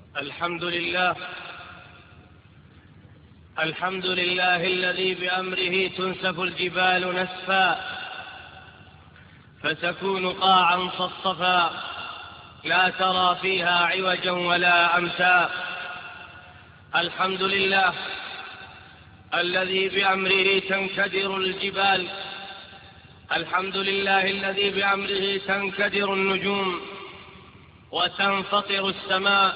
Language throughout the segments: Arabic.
الحمد لله الذي بأمره تنسف الجبال نسفا فتكون قاعا صفصفا لا ترى فيها عوجا ولا أمتا. الحمد لله الذي بأمره تنكدر الجبال. الحمد لله الذي بأمره تنكدر النجوم وتنفطر السماء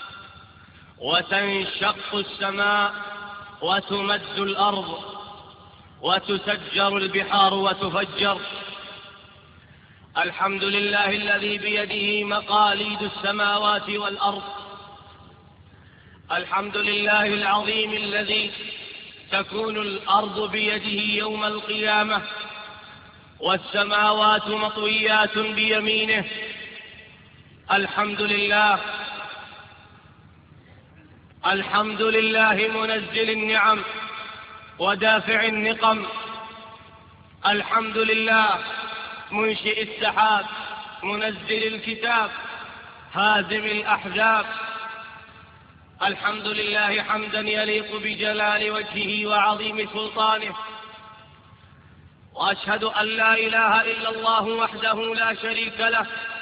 وتنشق السماء وتمد الأرض وتسجر البحار وتفجر. الحمد لله الذي بيده مقاليد السماوات والأرض. الحمد لله العظيم الذي تكون الأرض بيده يوم القيامة والسماوات مطويات بيمينه. الحمد لله منزل النعم ودافع النقم. الحمد لله منشئ السحاب منزل الكتاب هازم الأحزاب. الحمد لله حمدا يليق بجلال وجهه وعظيم سلطانه. وأشهد أن لا إله إلا الله وحده لا شريك له،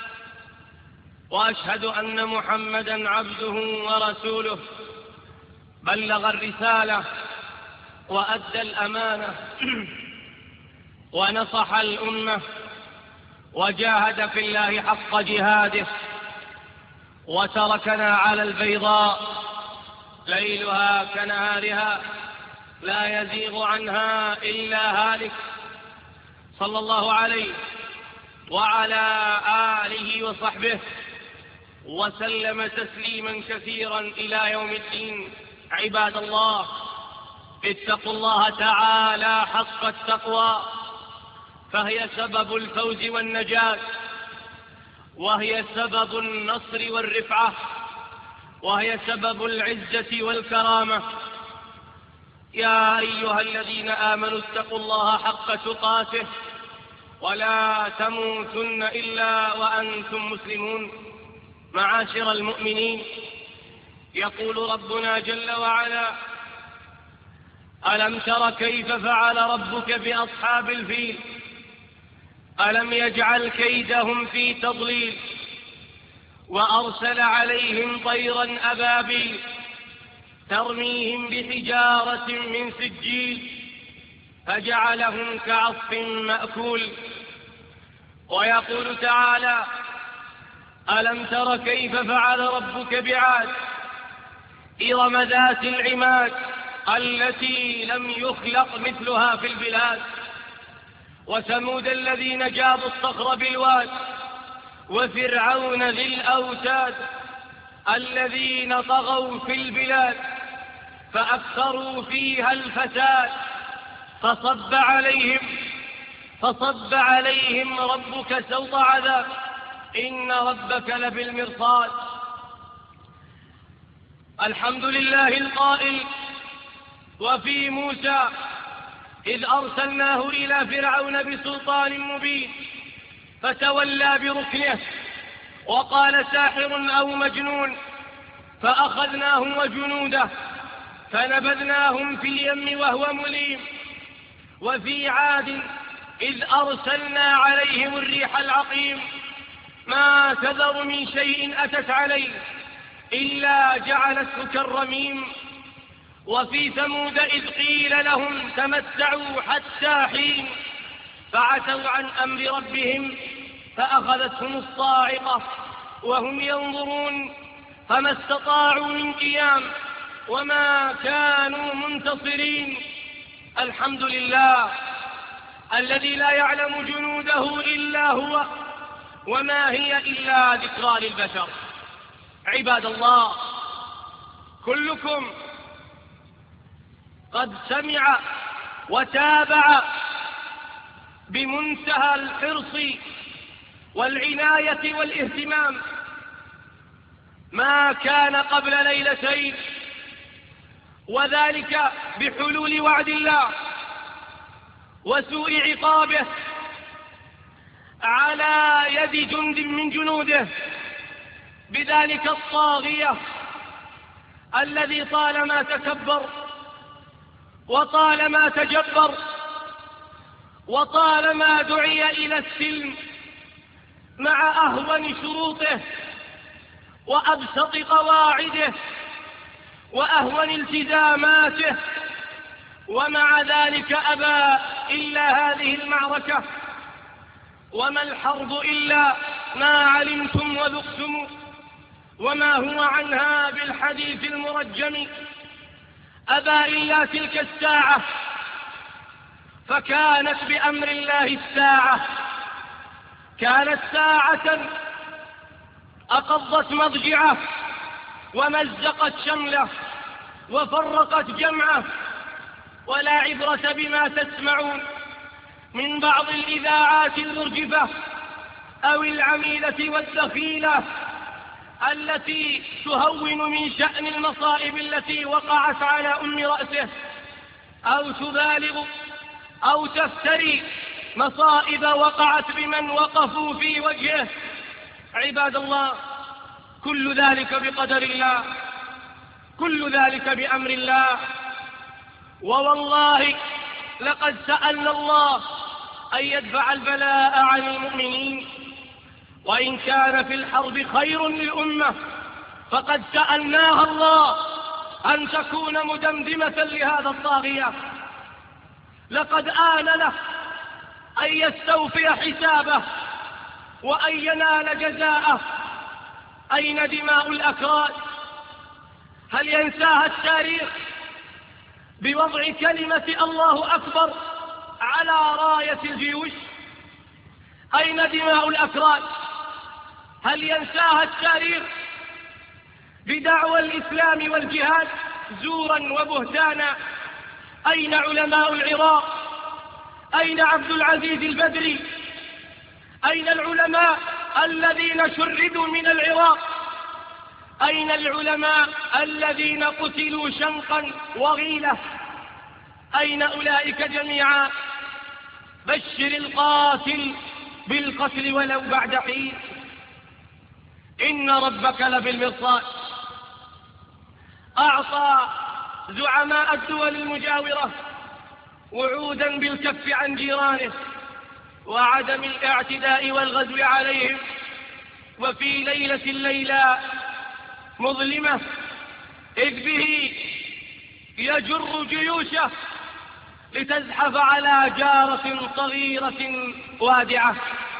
وأشهد أن محمدا عبده ورسوله، بلغ الرسالة وأدى الأمانة ونصح الأمة وجاهد في الله حق جهاده، وتركنا على البيضاء ليلها كنهارها لا يزيغ عنها إلا هالك. صلى الله عليه وعلى آله وصحبه وسلم تسليما كثيرا إلى يوم الدين. عباد الله، اتقوا الله تعالى حق التقوى، فهي سبب الفوز والنجاة، وهي سبب النصر والرفعة، وهي سبب العزة والكرامة. يا أيها الذين آمنوا اتقوا الله حق تقاته ولا تموتن إلا وأنتم مسلمون. معاشر المؤمنين، يقول ربنا جل وعلا: ألم تر كيف فعل ربك بأصحاب الفيل ألم يجعل كيدهم في تضليل وأرسل عليهم طيرا أبابيل ترميهم بحجارة من سجيل فجعلهم كعصف مأكول. ويقول تعالى: ألم تر كيف فعل ربك بعاد إرم ذات العماد التي لم يخلق مثلها في البلاد، وثمود الذين جابوا الصخر بالواد، وفرعون ذي الأوتاد الذين طغوا في البلاد فأكثروا فيها الفساد فصب عليهم ربك سوط عذاب إن ربك لبالمرصاد. الحمد لله القائل: وفي موسى إذ أرسلناه إلى فرعون بسلطان مبين فتولى بركنه وقال ساحر أو مجنون فأخذناه وجنوده فنبذناهم في اليم وهو مليم. وفي عاد إذ أرسلنا عليهم الريح العقيم ما تذر من شيء أتت عليه إلا جعلته كالرميم. وفي ثمود إذ قيل لهم تمتعوا حتى حين فعتوا عن أمر ربهم فأخذتهم الصاعقة وهم ينظرون فما استطاعوا من قيام وما كانوا منتصرين. الحمد لله الذي لا يعلم جنوده إلا هو وما هي إلا ذكرى للبشر. عباد الله، كلكم قد سمع وتابع بمنتهى الحرص والعناية والاهتمام ما كان قبل ليلتين، وذلك بحلول وعد الله وسوء عقابه على يد جند من جنوده بذلك الطاغية الذي طالما تكبر وطالما تجبر وطالما دعي إلى السلم مع أهون شروطه وأبسط قواعده وأهون التزاماته، ومع ذلك أبى إلا هذه المعركة. وما الحرب إلا ما علمتم وذقتم، وما هو عنها بالحديث المرجم. أبى إلا تلك الساعة، فكانت بأمر الله الساعة. كانت ساعة أقضت مضجعه ومزقت شمله وفرقت جمعه. ولا عبرة بما تسمعون من بعض الإذاعات المرجفة أو العميلة والدخيلة التي تهون من شأن المصائب التي وقعت على أم رأسه، أو تبالغ أو تفتري مصائب وقعت بمن وقفوا في وجهه. عباد الله، كل ذلك بقدر الله، كل ذلك بأمر الله. ووالله لقد سألنا الله أن يدفع البلاء عن المؤمنين، وإن كان في الحرب خير للأمة فقد سألناها الله أن تكون مدمدمة لهذا الطاغية. لقد آن له أن يستوفي حسابه وأن ينال جزاءه. أين دماء الأكراد؟ هل ينساها التاريخ بوضع كلمة الله أكبر على راية الجيوش؟ أين دماء الأكراد؟ هل ينساها التاريخ بدعوى الإسلام والجهاد زورا وبهتانا؟ أين علماء العراق؟ أين عبد العزيز البدري؟ أين العلماء الذين شردوا من العراق؟ أين العلماء الذين قتلوا شنقا وغيلة؟ أين أولئك جميعا؟ بشر القاتل بالقتل ولو بعد حين، إن ربك لبالمرصاد. أعطى زعماء الدول المجاورة وعودا بالكف عن جيرانه وعدم الاعتداء والغزو عليهم، وفي ليلة مظلمة إذ به يجر جيوشه لتزحف على جارة صغيرة وادعة.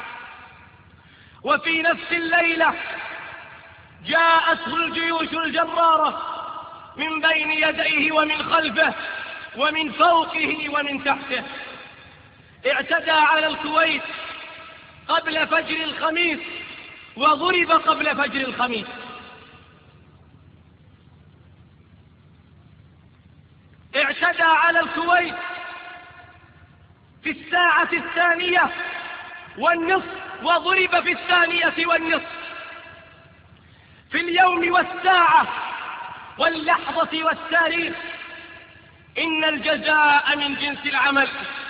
وفي نفس الليلة جاءته الجيوش الجرارة من بين يديه ومن خلفه ومن فوقه ومن تحته. اعتدى على الكويت قبل فجر الخميس وضرب قبل فجر الخميس. اعتدى على الكويت في الساعة 2:01 وضرب في 2:01. في اليوم والساعة واللحظة والتاريخ إن الجزاء من جنس العمل،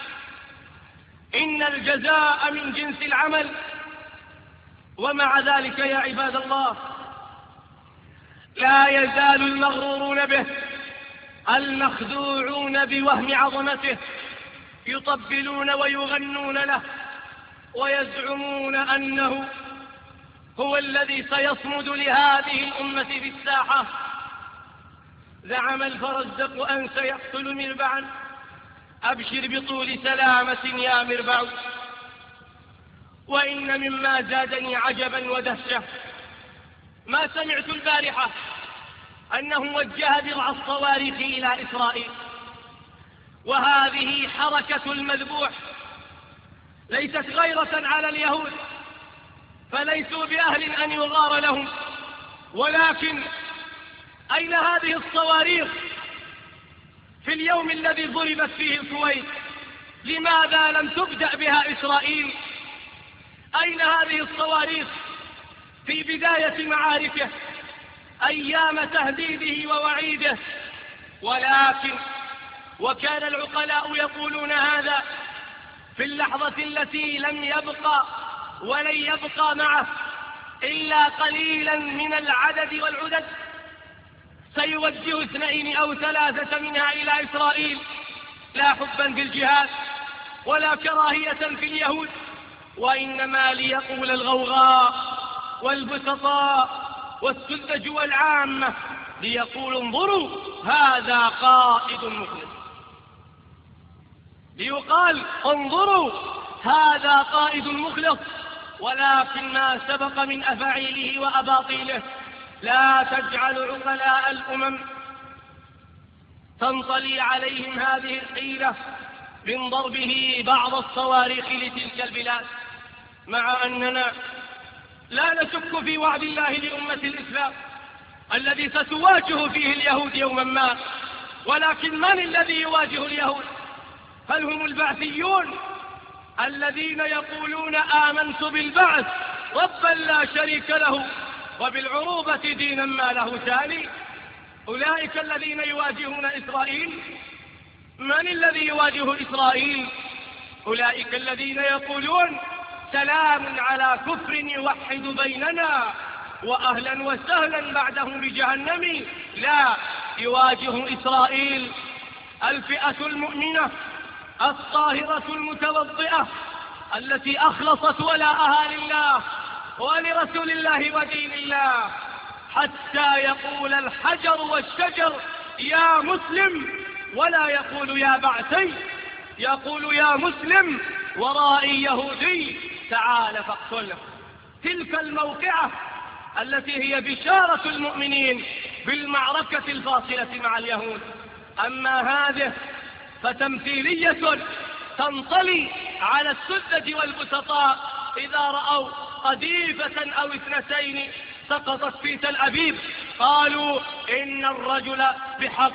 إن الجزاء من جنس العمل. ومع ذلك يا عباد الله لا يزال المغرورون به المخدوعون بوهم عظمته يطبلون ويغنون له ويزعمون أنه هو الذي سيصمد لهذه الأمة في الساحة. زعم الفرزدق أن سيقتل مربعا، أبشر بطول سلامة يا مربع. وإن مما زادني عجبا ودهشة ما سمعت البارحة أنه وجه درع الصواريخ إلى إسرائيل، وهذه حركة المذبوح ليست غيرة على اليهود فليسوا بأهل أن يغار لهم، ولكن أين هذه الصواريخ في اليوم الذي ضربت فيه الكويت؟ لماذا لم تبدأ بها إسرائيل؟ أين هذه الصواريخ في بداية معاركه أيام تهديده ووعيده؟ ولكن وكان العقلاء يقولون هذا في اللحظة التي لم يبقى ولن يبقى معه إلا قليلا من العدد والعدد، فيوجه 2 أو 3 منها إلى إسرائيل، لا حبا في الجهاد ولا كراهية في اليهود، وإنما ليقول الغوغاء والبسطاء والسذج والعامة، ليقول انظروا هذا قائد مخلص، ليقال انظروا هذا قائد مخلص. ولكن ما سبق من أفاعيله وأباطيله لا تجعل عقلاء الأمم تنطلي عليهم هذه الحيلة من ضربه بعض الصواريخ لتلك البلاد، مع أننا لا نشك في وعد الله لأمة الإسلام الذي ستواجه فيه اليهود يوما ما. ولكن من الذي يواجه اليهود؟ هل هم البعثيون الذين يقولون آمنت بالبعث ربا لا شريك له وبالعروبة دينا ما له ثاني؟ أولئك الذين يواجهون إسرائيل. من الذي يواجه إسرائيل؟ أولئك الذين يقولون سلام على كفر يوحد بيننا وأهلا وسهلا بعده بجهنم. لا، يواجه إسرائيل الفئة المؤمنة الطاهرة المتوضئة التي أخلصت ولاءها لله ولرسول الله ودين الله، حتى يقول الحجر والشجر يا مسلم، ولا يقول يا بعثي، يقول يا مسلم ورائي يهودي تعال فاقتله. تلك الموقعة التي هي بشارة المؤمنين بالمعركة الفاصلة مع اليهود. أما هذه فتمثيلية تنطلي على السذج والبسطاء إذا رأوا قذيفة أو 2 سقطت في تل أبيب قالوا إن الرجل بحق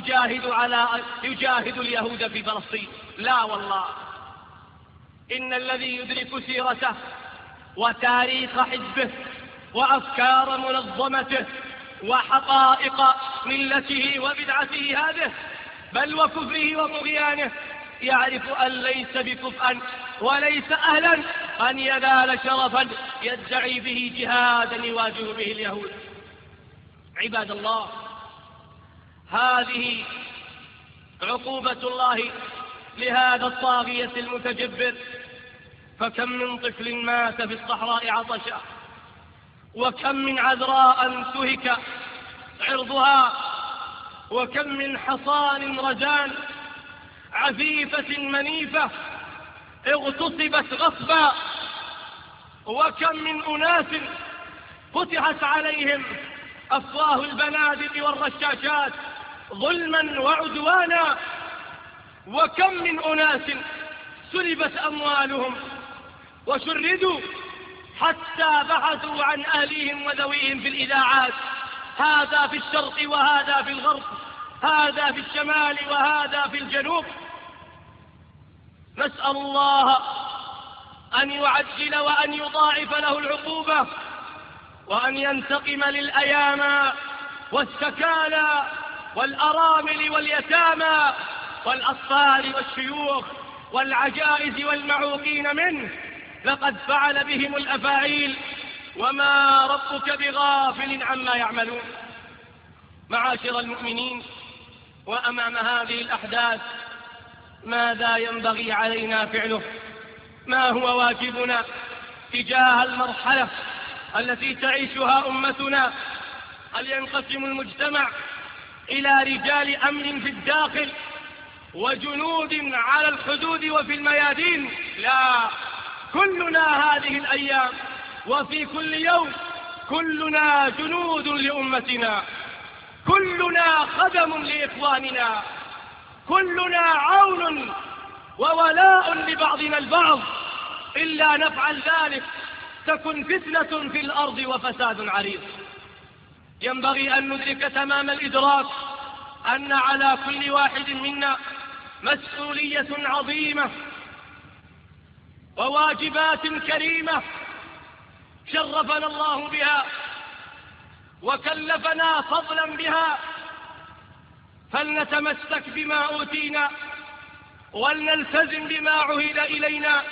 يجاهد اليهود في فلسطين. لا والله، إن الذي يدرك سيرته وتاريخ حزبه وأفكار منظمته وحقائق ملته وبدعته هذه بل وكفره وطغيانه يعرف أن ليس بكفءا وليس أهلا أن ينال شرفا يدعي به جهادا يواجه به اليهود. عباد الله، هذه عقوبة الله لهذا الطاغية المتجبر. فكم من طفل مات في الصحراء عطشا، وكم من عذراء انتهك عرضها، وكم من حصان رجان عفيفة منيفة اغتصبت غصبا، وكم من أناس فتحت عليهم أفواه البنادق والرشاشات ظلما وعدوانا، وكم من أناس سلبت أموالهم وشردوا حتى بحثوا عن أهليهم وذويهم في الإذاعات، هذا في الشرق وهذا في الغرب، هذا في الشمال وهذا في الجنوب. نسأل الله أن يعجل وأن يضاعف له العقوبة، وأن ينتقم للأيامى والسكالى والأرامل واليتامى والأطفال والشيوخ والعجائز والمعوقين منه. لقد فعل بهم الأفاعيل وما ربك بغافل عما يعملون. معاشر المؤمنين، وأمام هذه الأحداث ماذا ينبغي علينا فعله؟ ما هو واجبنا تجاه المرحلة التي تعيشها أمتنا؟ هل ينقسم المجتمع إلى رجال أمن في الداخل وجنود على الحدود وفي الميادين؟ لا، كلنا هذه الأيام وفي كل يوم كلنا جنود لأمتنا، كلنا خدم لإخواننا، كلنا عون وولاء لبعضنا البعض. إلا نفعل ذلك تكن فتنة في الأرض وفساد عريض. ينبغي أن ندرك تمام الإدراك أن على كل واحد منا مسؤولية عظيمة وواجبات كريمة شرفنا الله بها وكلفنا فضلا بها، فلنتمسك بما أوتينا ولنلتزم بما عهد إلينا.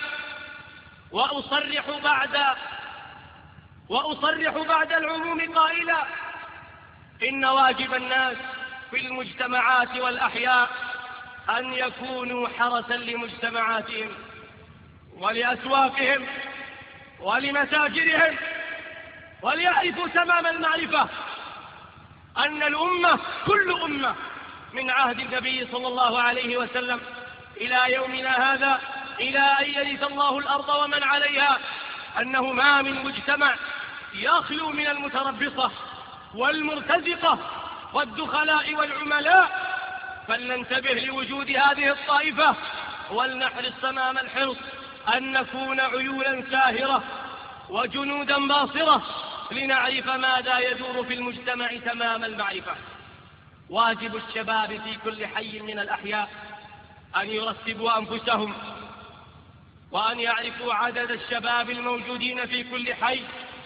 وأصرح بعد العموم قائلا: إن واجب الناس في المجتمعات والأحياء أن يكونوا حرسا لمجتمعاتهم ولأسواقهم ولمتاجرهم، وليعرفوا تمام المعرفة أن الأمة كل أمة من عهد النبي صلى الله عليه وسلم إلى يومنا هذا، إلى أن يرث الله الأرض ومن عليها، أنه ما من مجتمع يخلو من المتربصة والمرتزقة والدخلاء والعملاء. فلننتبه لوجود هذه الطائفة، ولنحرص تمام الحرص أن نكون عيونا ساهرة وجنودا باصرة لنعرف ماذا يدور في المجتمع تمام المعرفة. واجب الشباب في كل حي من الأحياء أن يرتبوا أنفسهم، وأن يعرفوا عدد الشباب الموجودين في كل حي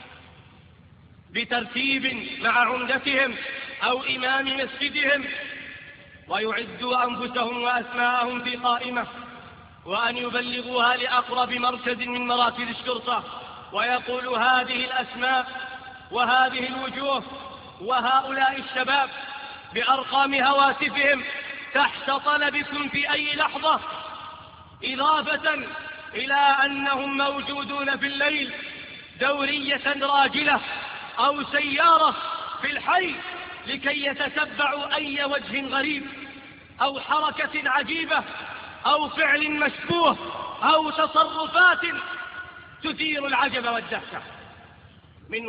بترتيب مع عمدتهم أو إمام مسجدهم، ويعدوا أنفسهم وأسماءهم في قائمة، وأن يبلغوها لأقرب مركز من مراكز الشرطة، ويقولوا هذه الأسماء وهذه الوجوه وهؤلاء الشباب بأرقام هواتفهم تحت طلبكم في أي لحظة، إضافة إلى أنهم موجودون في الليل دورية راجلة أو سيارة في الحي لكي يتتبعوا أي وجه غريب أو حركة عجيبة أو فعل مشبوه أو تصرفات تثير العجب والدهشة. من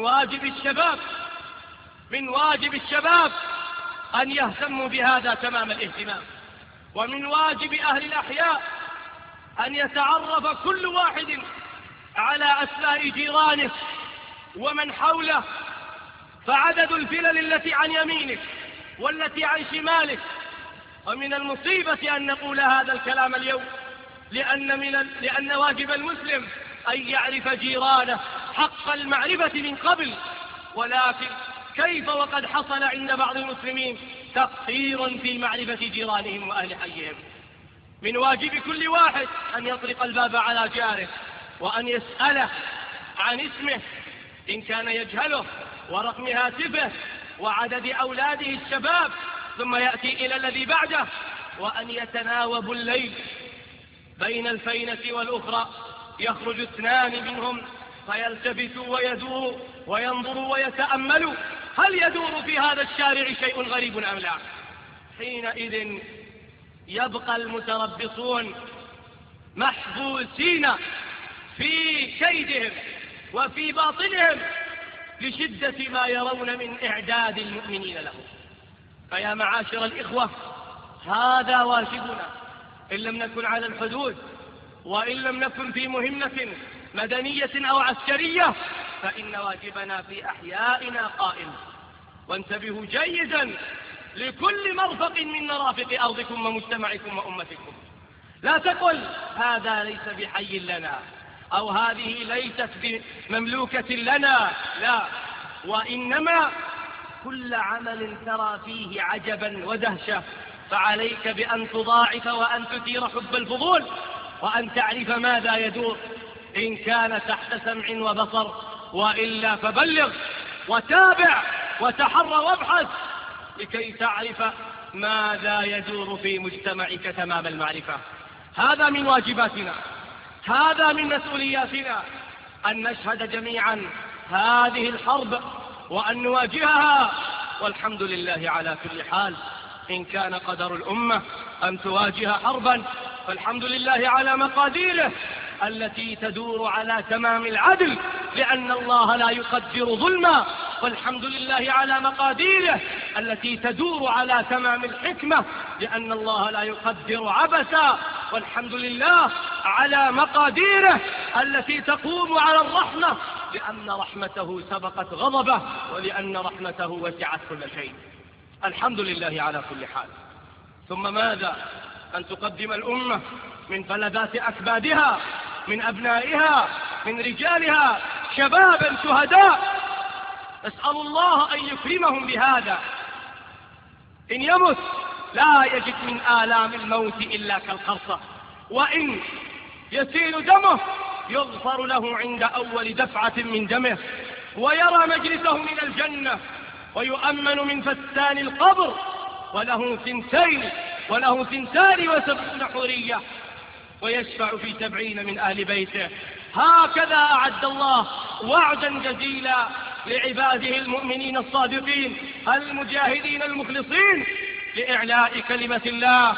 واجب الشباب أن يهتموا بهذا تمام الاهتمام، ومن واجب أهل الأحياء أن يتعرف كل واحد على أسماء جيرانه ومن حوله، فعدد الفلل التي عن يمينك والتي عن شمالك. ومن المصيبة أن نقول هذا الكلام اليوم، لأن واجب المسلم أن يعرف جيرانه حق المعرفة من قبل، ولكن كيف وقد حصل عند بعض المسلمين تقصير في معرفة جيرانهم وأهل حيهم. من واجب كل واحد أن يطرق الباب على جاره وأن يسأله عن اسمه إن كان يجهله، ورقم هاتفه، وعدد أولاده الشباب، ثم يأتي إلى الذي بعده، وأن يتناوبوا الليل بين الفينة والأخرى، يخرج اثنان منهم فيلتفتوا ويدوروا وينظروا ويتأملوا هل يدور في هذا الشارع شيء غريب أم لا. حينئذ يبقى المتربصون محبوسين في كيدهم وفي باطلهم لشدة ما يرون من إعداد المؤمنين لهم. فيا معاشر الإخوة، هذا واجبنا إن لم نكن على الحدود، وإن لم نكن في مهمة مدنية أو عسكرية، فإن واجبنا في أحيائنا قائم. وانتبهوا جيدا لكل مرفق من مرافق أرضكم ومجتمعكم وأمتكم. لا تقل هذا ليس بحي لنا، أو هذه ليست بمملوكة لنا، لا، وإنما كل عمل ترى فيه عجبا ودهشة فعليك بأن تضاعف وأن تثير حب الفضول، وأن تعرف ماذا يدور إن كان تحت سمع وبصر، وإلا فبلغ وتابع وتحرى وابحث لكي تعرف ماذا يدور في مجتمعك تمام المعرفة. هذا من واجباتنا، هذا من مسؤولياتنا، أن نشهد جميعا هذه الحرب وأن نواجهها، والحمد لله على كل حال. إن كان قدر الأمة أن تواجه حربا فالحمد لله على مقاديره التي تدور على تمام العدل، لأن الله لا يقدر ظلما، والحمد لله على مقاديره التي تدور على تمام الحكمة، لأن الله لا يقدر عبثا، والحمد لله على مقاديره التي تقوم على الرحمة، لأن رحمته سبقت غضبه، ولأن رحمته وسعت كل شيء. الحمد لله على كل حال. ثم ماذا أن تقدم الأمة من فلذات أكبادها، من أبنائها، من رجالها، شبابا شهداء، أسأل الله أن يكرمهم بهذا. إن يمت لا يجد من آلام الموت إلا كالقرصة، وإن يسيل دمه يغفر له عند أول دفعة من دمه، ويرى مجلسه من الجنة ويؤمن من فتان القبر، وله 72 حورية، ويشفع في 70 من أهل بيته. هكذا أعد الله وعدا جزيلا لعباده المؤمنين الصادقين المجاهدين المخلصين لإعلاء كلمة الله،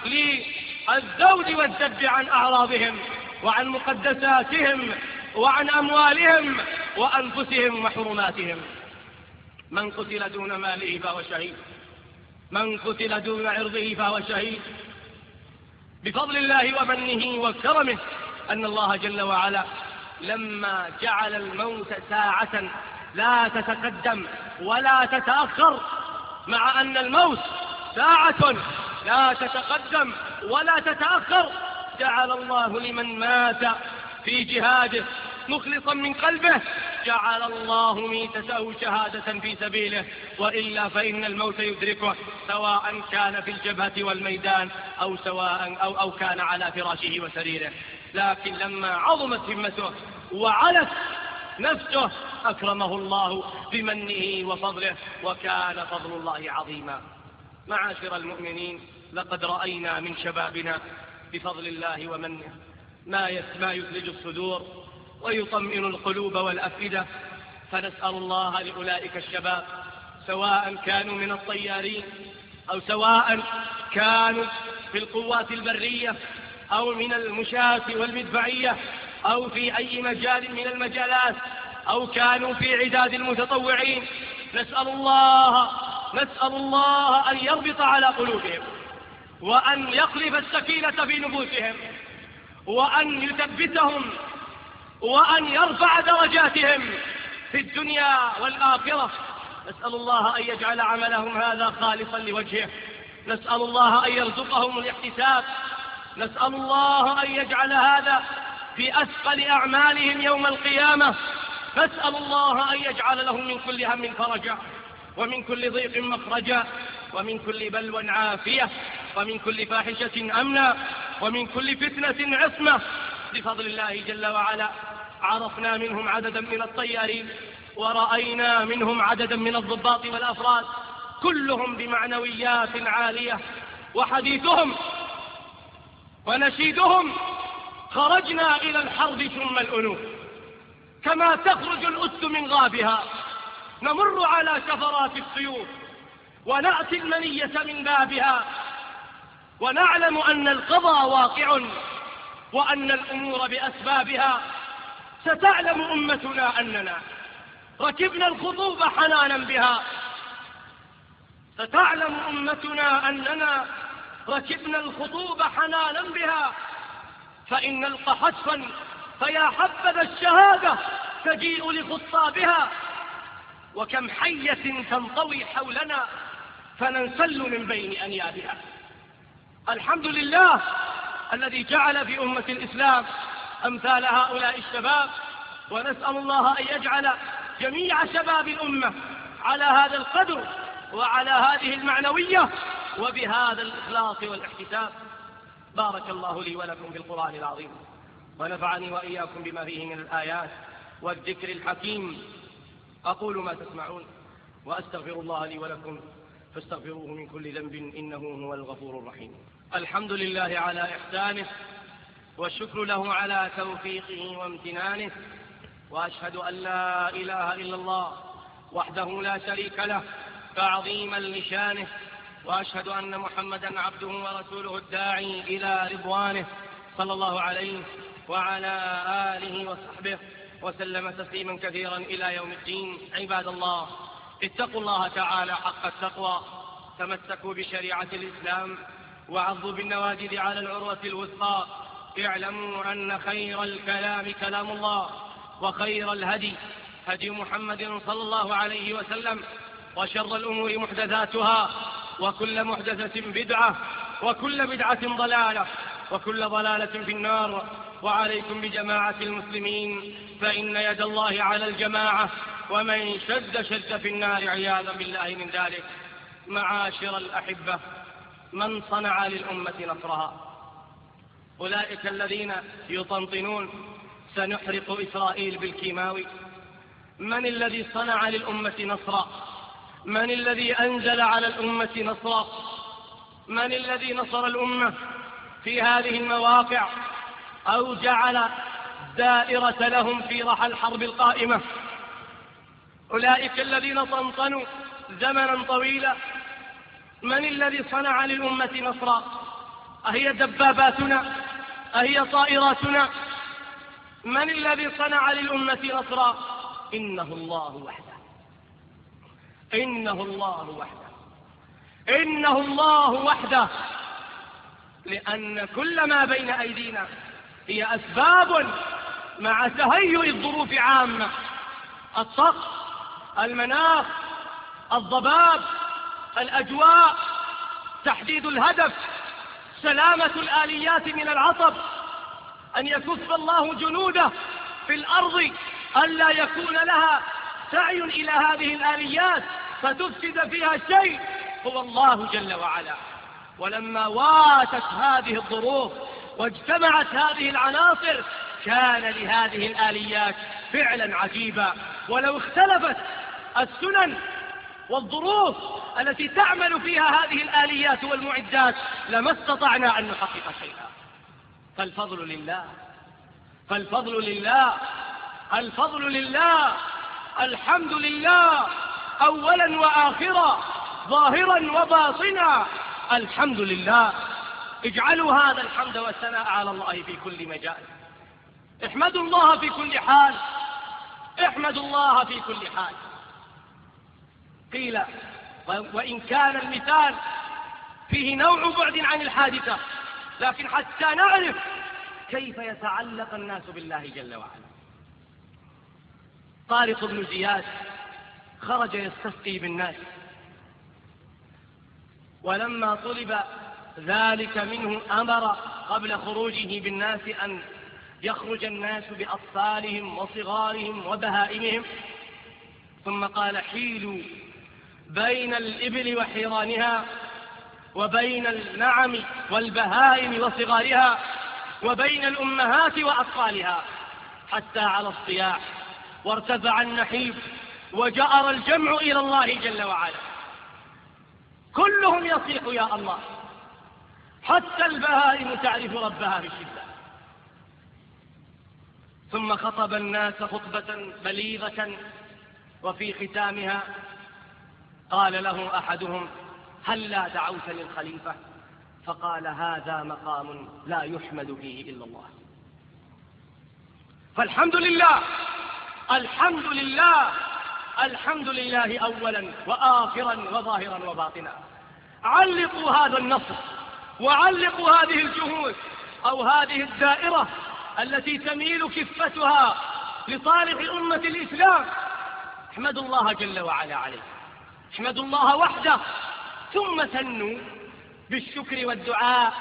للذود والذب عن أعراضهم وعن مقدساتهم وعن أموالهم وأنفسهم وحرماتهم. من قتل دون ماله فهو شهيد، من قتل دون عرضه فهو شهيد. بفضل الله ومنه وكرمه أن الله جل وعلا لما جعل الموت ساعة لا تتقدم ولا تتأخر، مع أن الموت ساعة لا تتقدم ولا تتأخر، جعل الله لمن مات في جهاده مخلصا من قلبه جعل الله ميتته شهادة في سبيله، وإلا فإن الموت يدركه سواء كان في الجبهة والميدان أو كان على فراشه وسريره. لكن لما عظمت همته وعلت نفسه أكرمه الله بمنه وفضله، وكان فضل الله عظيما. معاشر المؤمنين، لقد رأينا من شبابنا بفضل الله ومنه ما يثلج الصدور ويطمئن القلوب والأفئدة، فنسأل الله لأولئك الشباب سواء كانوا من الطيارين أو سواء كانوا في القوات البرية أو من المشاة والمدفعية أو في أي مجال من المجالات أو كانوا في عداد المتطوعين، نسأل الله أن يربط على قلوبهم وأن يقلب السكينة في نفوسهم وأن يثبتهم وأن يرفع درجاتهم في الدنيا والآخرة. نسأل الله أن يجعل عملهم هذا خالصا لوجهه، نسأل الله أن يرزقهم الاحتساب، نسأل الله أن يجعل هذا في أثقل أعمالهم يوم القيامة، نسأل الله أن يجعل لهم من كل هم فرجا ومن كل ضيق مخرجا ومن كل بلوى عافية ومن كل فاحشة أمنا ومن كل فتنة عصمة. بفضل الله جل وعلا عرفنا منهم عددا من الطيارين ورأينا منهم عددا من الضباط والأفراد، كلهم بمعنويات عالية، وحديثهم ونشيدهم: خرجنا إلى الحرب ثم الأنوف كما تخرج الأس من غابها، نمر على شفرات السيوف ونأتي المنية من بابها، ونعلم أن القضاء واقع وأن الأمور بأسبابها. ستعلم أمتنا أننا ركبنا الخطوب حنانا بها، ستعلم أمتنا أننا ركبنا الخطوب حنانا بها، فإن نلقى حتفا فيا حبذا الشهادة تجيء لخطابها، وكم حية تنطوي حولنا فننسل من بين أنيابها. الحمد لله الذي جعل في أمة الإسلام أمثال هؤلاء الشباب، ونسأل الله أن يجعل جميع شباب الأمة على هذا القدر وعلى هذه المعنوية وبهذا الإخلاص والاحتساب. بارك الله لي ولكم في القرآن العظيم، ونفعني وإياكم بما فيه من الآيات والذكر الحكيم. أقول ما تسمعون وأستغفر الله لي ولكم فاستغفروه من كل ذنب إنه هو الغفور الرحيم. الحمد لله على إحسانه، والشكر له على توفيقه وامتنانه، وأشهد أن لا إله إلا الله وحده لا شريك له تعظيما لشانه، وأشهد أن محمدا عبده ورسوله الداعي إلى رضوانه، صلى الله عليه وعلى آله وصحبه وسلم تسليما كثيرا إلى يوم الدين. عباد الله، اتقوا الله تعالى حق التقوى، تمسكوا بشريعة الإسلام وعضوا بالنواجذ على العروة الوثقى. اعلموا أن خير الكلام كلام الله، وخير الهدي هدي محمد صلى الله عليه وسلم، وشر الأمور محدثاتها، وكل محدثة بدعة، وكل بدعة ضلالة، وكل ضلالة في النار. وعليكم بجماعة المسلمين، فإن يد الله على الجماعة، ومن شد في النار عياذا بالله من ذلك. معاشر الأحبة، من صنع للأمة نصرها؟ أولئك الذين يطنطنون سنحرق إسرائيل بالكيماوي. من الذي صنع للأمة نصرا؟ من الذي أنزل على الأمة نصرا؟ من الذي نصر الأمة في هذه المواقع أو جعل دائرة لهم في رحى الحرب القائمة؟ أولئك الذين طنطنوا زمنا طويلا. من الذي صنع للأمة نصرا؟ أهي دباباتنا؟ أهي طائراتنا؟ من الذي صنع للأمة نصرا؟ إنه الله وحده، إنه الله وحده، إنه الله وحده. لأن كل ما بين أيدينا هي أسباب مع تهيئ الظروف عامة: الطقس، المناخ، الضباب، الأجواء، تحديد الهدف، سلامة الآليات من العطب، أن يكف الله جنوده في الأرض ألا يكون لها سعي إلى هذه الآليات فتفسد فيها شيء، هو الله جل وعلا. ولما واتت هذه الظروف واجتمعت هذه العناصر كان لهذه الآليات فعلا عجيبا. ولو اختلفت السنن والظروف التي تعمل فيها هذه الآليات والمعدات لما استطعنا أن نحقق شيئا. فالفضل لله، فالفضل لله، الفضل لله، الحمد لله أولا وآخرا، ظاهرا وباطنا، الحمد لله. اجعلوا هذا الحمد والثناء على الله في كل مجال. احمدوا الله في كل حال، احمدوا الله في كل حال. قيل وإن كان المثال فيه نوع بعد عن الحادثة، لكن حتى نعرف كيف يتعلق الناس بالله جل وعلا. طارق بن زياد خرج يستسقي بالناس، ولما طلب ذلك منه أمر قبل خروجه بالناس أن يخرج الناس بأطفالهم وصغارهم وبهائمهم، ثم قال: حيلوا بين الإبل وحيرانها، وبين النعم والبهائم وصغارها، وبين الأمهات وأطفالها، حتى على الصياح، وارتفع النحيب، وجأر الجمع إلى الله جل وعلا، كلهم يصيح يا الله، حتى البهائم تعرف ربها بالشدة. ثم خطب الناس خطبة بليغة، وفي ختامها قال له أحدهم: هلا دعوت للخليفة؟ فقال: هذا مقام لا يحمد فيه إلا الله. فالحمد لله، الحمد لله، الحمد لله أولا وآخرا وظاهرا وباطنا. علقوا هذا النصر، وعلقوا هذه الجهود أو هذه الدائرة التي تميل كفتها لصالح أمة الإسلام. احمدوا الله جل وعلا عليه، احمدوا الله وحده، ثم ثنوا بالشكر والدعاء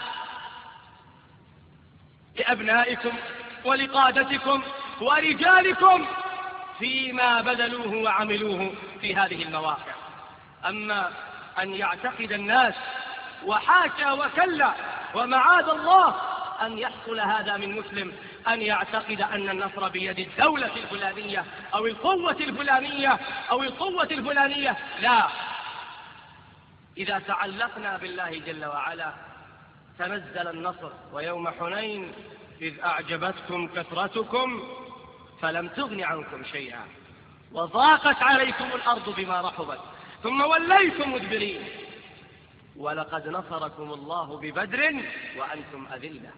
لأبنائكم ولقادتكم ورجالكم فيما بذلوه وعملوه في هذه المواقع. أما أن يعتقد الناس، وحاشا وكلا ومعاذ الله أن يحصل هذا من مسلم، أن يعتقد أن النصر بيد الدولة الفلانية أو القوة الفلانية أو القوة الفلانية، لا. إذا تعلقنا بالله جل وعلا تنزل النصر: ويوم حنين إذ أعجبتكم كثرتكم فلم تغن عنكم شيئا وضاقت عليكم الأرض بما رحبت ثم وليتم مدبرين ولقد نصركم الله ببدر وأنتم أذلة.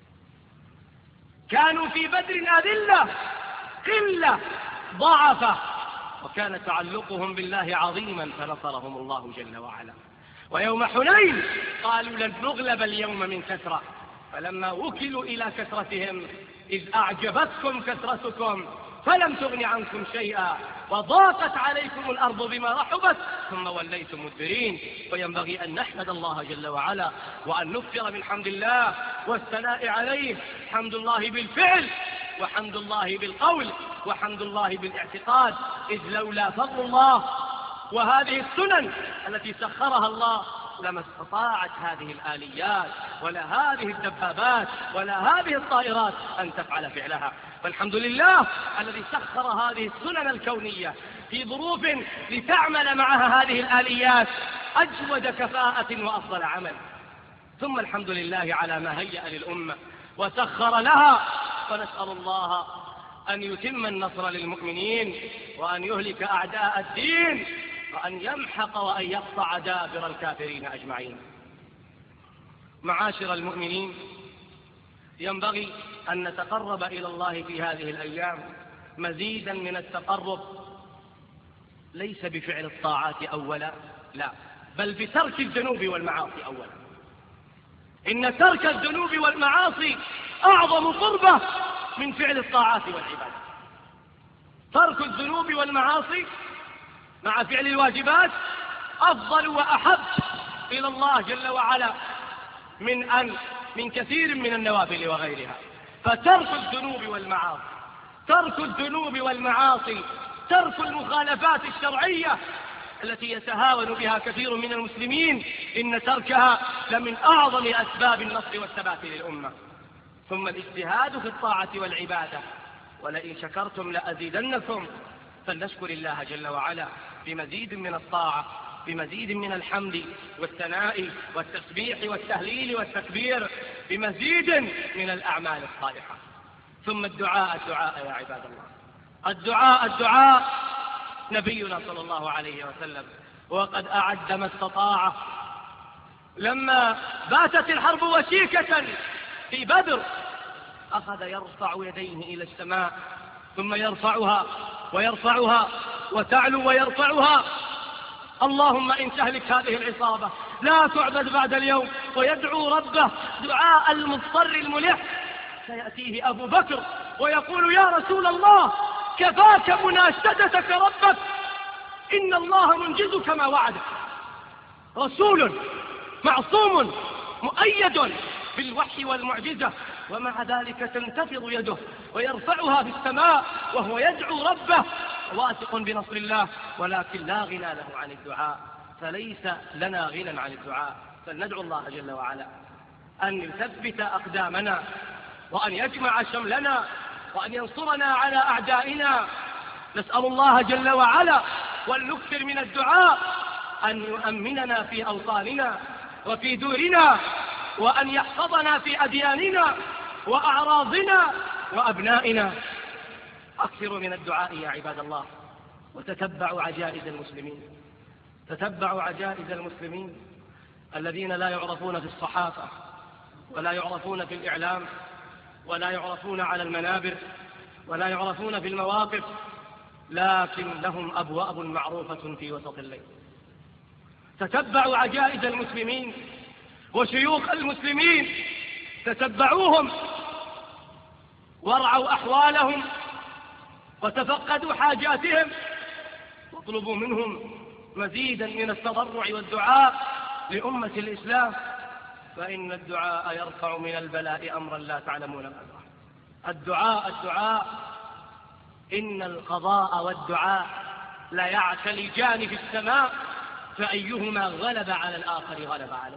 كانوا في بدر أذلة، قلة، ضعفة، وكان تعلقهم بالله عظيما فنصرهم الله جل وعلا. ويوم حنين قالوا لن نغلب اليوم من كثرة، فلما وكلوا إلى كثرتهم إذ أعجبتكم كثرتكم فلم تغن عنكم شيئا وضاقت عليكم الأرض بما رحبت ثم وليتم مدبرين. وينبغي أن نحمد الله جل وعلا وأن نكثر من حمد الله والثناء عليه. حمد الله بالفعل، وحمد الله بالقول، وحمد الله بالاعتقاد، إذ لولا فضل الله وهذه السنن التي سخرها الله لما استطاعت هذه الآليات ولا هذه الدبابات ولا هذه الطائرات أن تفعل فعلها. فالحمد لله الذي سخر هذه السنن الكونية في ظروف لتعمل معها هذه الآليات أجود كفاءة وأفضل عمل. ثم الحمد لله على ما هيأ للأمة وسخر لها، فنسأل الله أن يتم النصر للمؤمنين وأن يهلك أعداء الدين وأن يمحق وأن يقطع دابر الكافرين أجمعين. معاشر المؤمنين، ينبغي أن نتقرب إلى الله في هذه الأيام مزيدا من التقرب، ليس بفعل الطاعات أولا، لا، بل بترك الذنوب والمعاصي أولا. إن ترك الذنوب والمعاصي أعظم قربة من فعل الطاعات والعبادات. ترك الذنوب والمعاصي مع فعل الواجبات أفضل وأحب إلى الله جل وعلا من كثير من النوافل وغيرها. فترك الذنوب والمعاصي، ترك الذنوب والمعاصي، ترك المخالفات الشرعية التي يتهاون بها كثير من المسلمين، إن تركها لمن أعظم أسباب النصر والثبات للأمة. ثم الاجتهاد في الطاعة والعبادة، ولئن شكرتم لأزيدنكم. فلنشكر الله جل وعلا بمزيد من الطاعة، بمزيد من الحمد والثناء والتسبيح والتهليل والتكبير، بمزيد من الأعمال الصالحة. ثم الدعاء يا عباد الله، الدعاء. نبينا صلى الله عليه وسلم وقد أعد ما استطاع لما باتت الحرب وشيكة في بدر، أخذ يرفع يديه إلى السماء، ثم يرفعها وتعلو ويرفعها: اللهم إن تهلك هذه العصابة لا تعبد بعد اليوم. ويدعو ربه دعاء المضطر الملح. سيأتيه أبو بكر ويقول: يا رسول الله، كفاك مناشدتك ربك، إن الله منجزك ما وعدك. رسول معصوم مؤيد بالوحي والمعجزة، ومع ذلك تنتفض يده ويرفعها في السماء وهو يدعو ربه واثق بنصر الله، ولكن لا غنى له عن الدعاء. فليس لنا غنى عن الدعاء، فلندعو الله جل وعلا أن يثبت أقدامنا، وأن يجمع شملنا، وأن ينصرنا على أعدائنا. نسأل الله جل وعلا ولنكثر من الدعاء أن يؤمننا في أوطاننا وفي دورنا، وأن يحفظنا في أدياننا وأعراضنا وأبنائنا. أكثروا من الدعاء يا عباد الله، وتتبعوا عجائز المسلمين. تتبعوا عجائز المسلمين الذين لا يعرفون في الصحافة، ولا يعرفون في الإعلام، ولا يعرفون على المنابر، ولا يعرفون في المواقف، لكن لهم أبواب معروفة في وسط الليل. تتبعوا عجائز المسلمين وشيوخ المسلمين، تتبعوهم وارعوا أحوالهم وتفقدوا حاجاتهم، واطلبوا منهم مزيدا من التضرع والدعاء لأمة الإسلام، فإن الدعاء يرفع من البلاء أمرا لا تعلمون قدره. الدعاء إن القضاء والدعاء لا يعتلجان في السماء، فأيهما غلب على الآخر غلب عليه.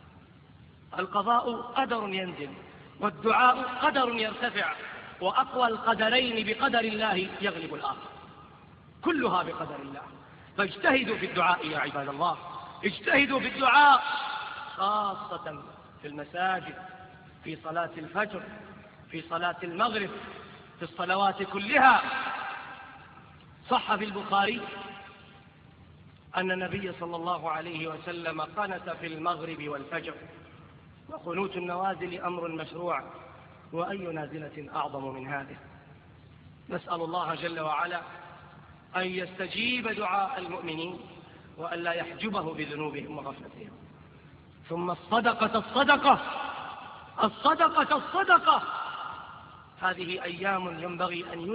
القضاء قدر ينزل، والدعاء قدر يرتفع، وأقوى القدرين بقدر الله يغلب الآخر، كلها بقدر الله. فاجتهدوا في الدعاء يا عباد الله، اجتهدوا في الدعاء، خاصة في المساجد، في صلاة الفجر، في صلاة المغرب، في الصلوات كلها. صح في البخاري أن النبي صلى الله عليه وسلم قنت في المغرب والفجر، وقنوت النوازل أمر مشروع، وأي نازلة أعظم من هذه. نسأل الله جل وعلا أن يستجيب دعاء المؤمنين، وأن لا يحجبه بذنوبهم وغفلتهم. ثم الصدقة، هذه أيام ينبغي أن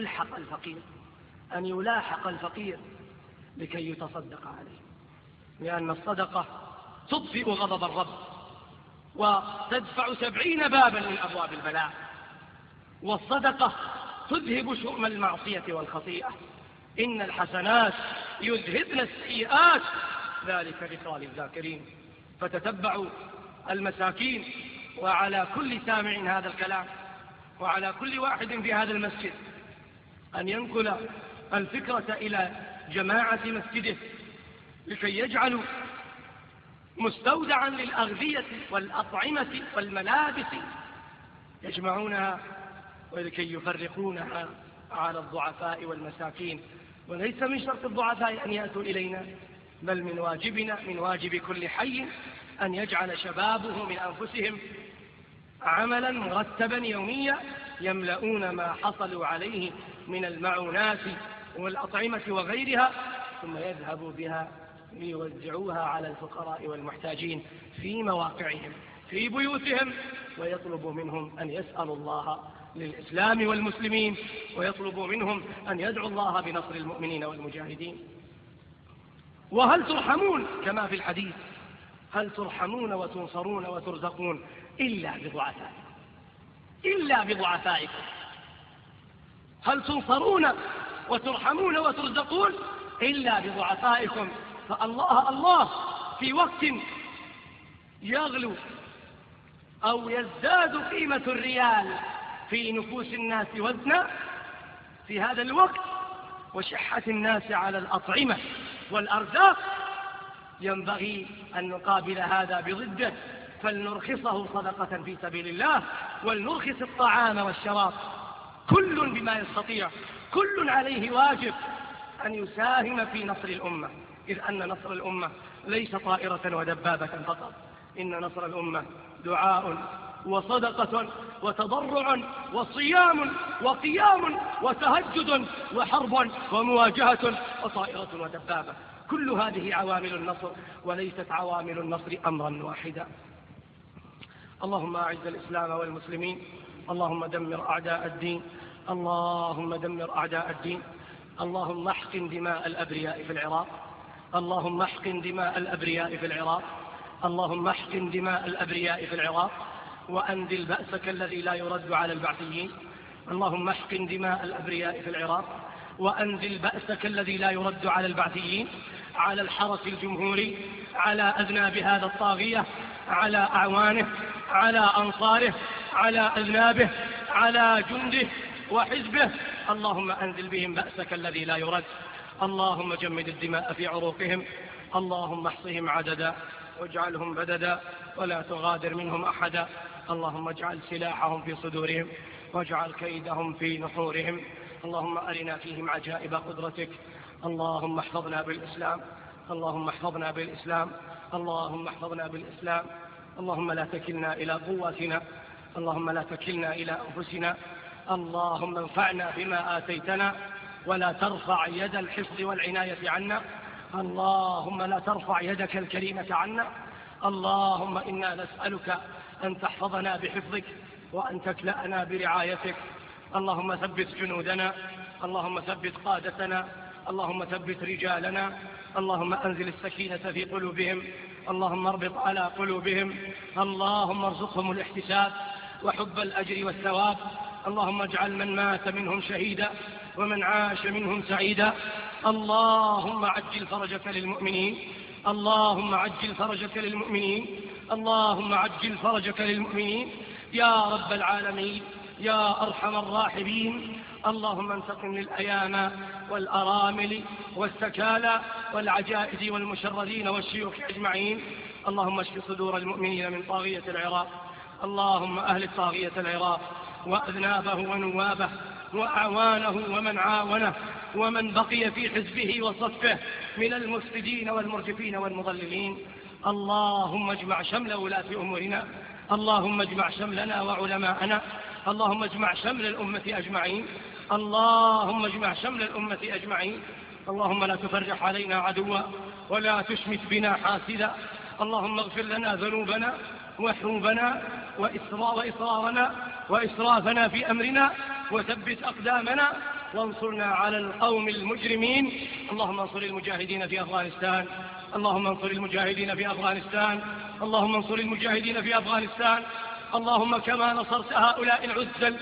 يلاحق الفقير لكي يتصدق عليه، لأن الصدقة تطفئ غضب الرب، وتدفع 70 بابا من أبواب البلاء. والصدقة تذهب شؤم المعصية والخطيئة. إن الحسنات يذهبن السيئات، ذلك ذكرى للذاكرين. فتتبعوا المساكين، وعلى كل سامع هذا الكلام وعلى كل واحد في هذا المسجد أن ينقل الفكرة إلى جماعة مسجده لكي يجعلوا مستودعا للأغذية والأطعمة والملابس يجمعونها، ولكي يفرقونها على الضعفاء والمساكين. وليس من شرط الضعفاء أن يأتوا إلينا، بل من واجبنا، من واجب كل حي أن يجعل شبابه من أنفسهم عملا مرتبا يوميا يملؤون ما حصلوا عليه من المعونات والأطعمة وغيرها، ثم يذهبوا بها ليوزعوها على الفقراء والمحتاجين في مواقعهم في بيوتهم، ويطلبوا منهم أن يسألوا الله للإسلام والمسلمين، ويطلبوا منهم أن يدعوا الله بنصر المؤمنين والمجاهدين. وهل ترحمون كما في الحديث؟ هل ترحمون وتنصرون وترزقون إلا بضعفائكم، إلا بضعفائكم. هل تنصرون وترحمون وترزقون إلا بضعفائكم. فالله في وقت يغلو أو يزداد قيمة الريال في نفوس الناس وزنا، في هذا الوقت وشحة الناس على الأطعمة والأرزاق، ينبغي أن نقابل هذا بضده، فلنرخصه صدقة في سبيل الله، ولنرخص الطعام والشراب، كل بما يستطيع، كل عليه واجب أن يساهم في نصر الأمة، إذ أن نصر الأمة ليس طائرة ودبابة فقط، إن نصر الأمة دعاء وصدقة وتضرع وصيام وقيام وتهجد وحرب ومواجهة وطائرة ودبابة. كل هذه عوامل النصر، وليست عوامل النصر أمرا واحدا. اللهم أعز الإسلام والمسلمين، اللهم دمر أعداء الدين، اللهم دمر أعداء الدين. اللهم احقن دماء الأبرياء في العراق، اللهم احقن دماء الأبرياء في العراق، اللهم احقن دماء الأبرياء في العراق، وأنزل بأسك الذي لا يرد على البعثيين. اللهم احقن دماء الأبرياء في العراق، وأنزل بأسك الذي لا يرد على البعثيين، على الحرس الجمهوري، على أذناب هذا الطاغية، على أعوانه، على أنصاره، على أذنابه، على جنده وحزبه. اللهم أنزل بهم بأسك الذي لا يرد. اللهم جمد الدماء في عروقهم، اللهم احصهم عددا واجعلهم بددا ولا تغادر منهم أحدا. اللهم اجعل سلاحهم في صدورهم واجعل كيدهم في نحورهم. اللهم أرنا فيهم عجائب قدرتك. اللهم احفظنا بالإسلام، اللهم احفظنا بالإسلام، اللهم احفظنا بالإسلام. اللهم لا تكلنا إلى قوتنا، اللهم لا تكلنا إلى أنفسنا. اللهم انفعنا بما آتيتنا ولا ترفع يد الحفظ والعناية عنا. اللهم لا ترفع يدك الكريمة عنا. اللهم إنا نسألك أن تحفظنا بحفظك وأن تكلأنا برعايتك. اللهم ثبت جنودنا، اللهم ثبت قادتنا، اللهم ثبت رجالنا. اللهم أنزل السكينة في قلوبهم، اللهم اربط على قلوبهم. اللهم ارزقهم الاحتساب وحب الأجر والثواب. اللهم اجعل من مات منهم شهيدا ومن عاش منهم سعيدا. اللهم عجل فرجك للمؤمنين، اللهم عجل فرجك للمؤمنين، اللهم عجل فرجك للمؤمنين يا رب العالمين يا أرحم الراحمين. اللهم انتقم للأيام والأرامل والسكالى والعجائز والمشردين والشيوخ أجمعين. اللهم اشف صدور المؤمنين من طاغية العراق. اللهم أهلك طاغية العراق وأذنابه ونوابه وأعوانه ومن عاونه ومن بقي في حزبه وصفه من المفسدين والمرجفين والمضللين. اللهم اجمع شمل ولاة أمورنا، اللهم اجمع شملنا وعلماءنا، اللهم اجمع شمل الأمة أجمعين، اللهم اجمع شمل الأمة أجمعين. اللهم لا تفرح علينا عدوا ولا تشمت بنا حاسدا. اللهم اغفر لنا ذنوبنا وحوبنا وإصرارنا وإسرافنا في أمرنا، وثبت أقدامنا وانصرنا على القوم المجرمين. اللهم انصر المجاهدين في أفغانستان، اللهم انصر المجاهدين في أفغانستان، اللهم انصر المجاهدين في أفغانستان. اللهم كما نصرت هؤلاء العزل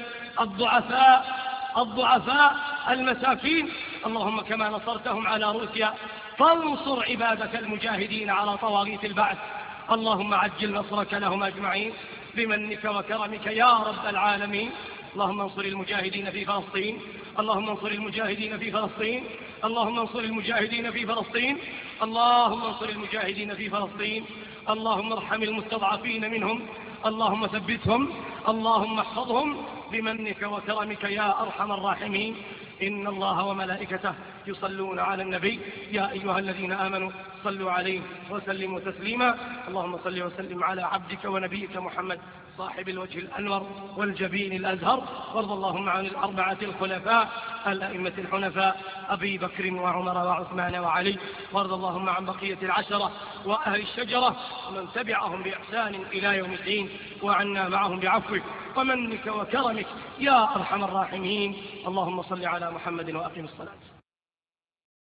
الضعفاء المساكين، اللهم كما نصرتهم على روسيا، فانصر عبادك المجاهدين على طواغيت البعث. اللهم عجل نصرك لهم أجمعين بمنك وكرمك يا رب العالمين. اللهم انصر المجاهدين في فلسطين، اللهم انصر المجاهدين في فلسطين، اللهم انصر المجاهدين في فلسطين، اللهم انصر المجاهدين في فلسطين. اللهم ارحم المستضعفين منهم، اللهم ثبتهم، اللهم احفظهم بمنك وكرمك يا أرحم الراحمين. إن الله وملائكته يصلون على النبي يا أيها الذين آمنوا صلوا عليه وسلموا تسليما. اللهم صل وسلم على عبدك ونبيك محمد صاحب الوجه الأنور والجبين الأزهر. وارض اللهم عن الأربعة الخلفاء الأئمة الحنفاء أبي بكر وعمر وعثمان وعلي. وارض اللهم عن بقية العشرة وأهل الشجرة ومن تبعهم بإحسان إلى يوم الدين، وعنا معهم بعفوك ومنك وكرمك يا أرحم الراحمين. اللهم صل على محمد وأقم الصلاة.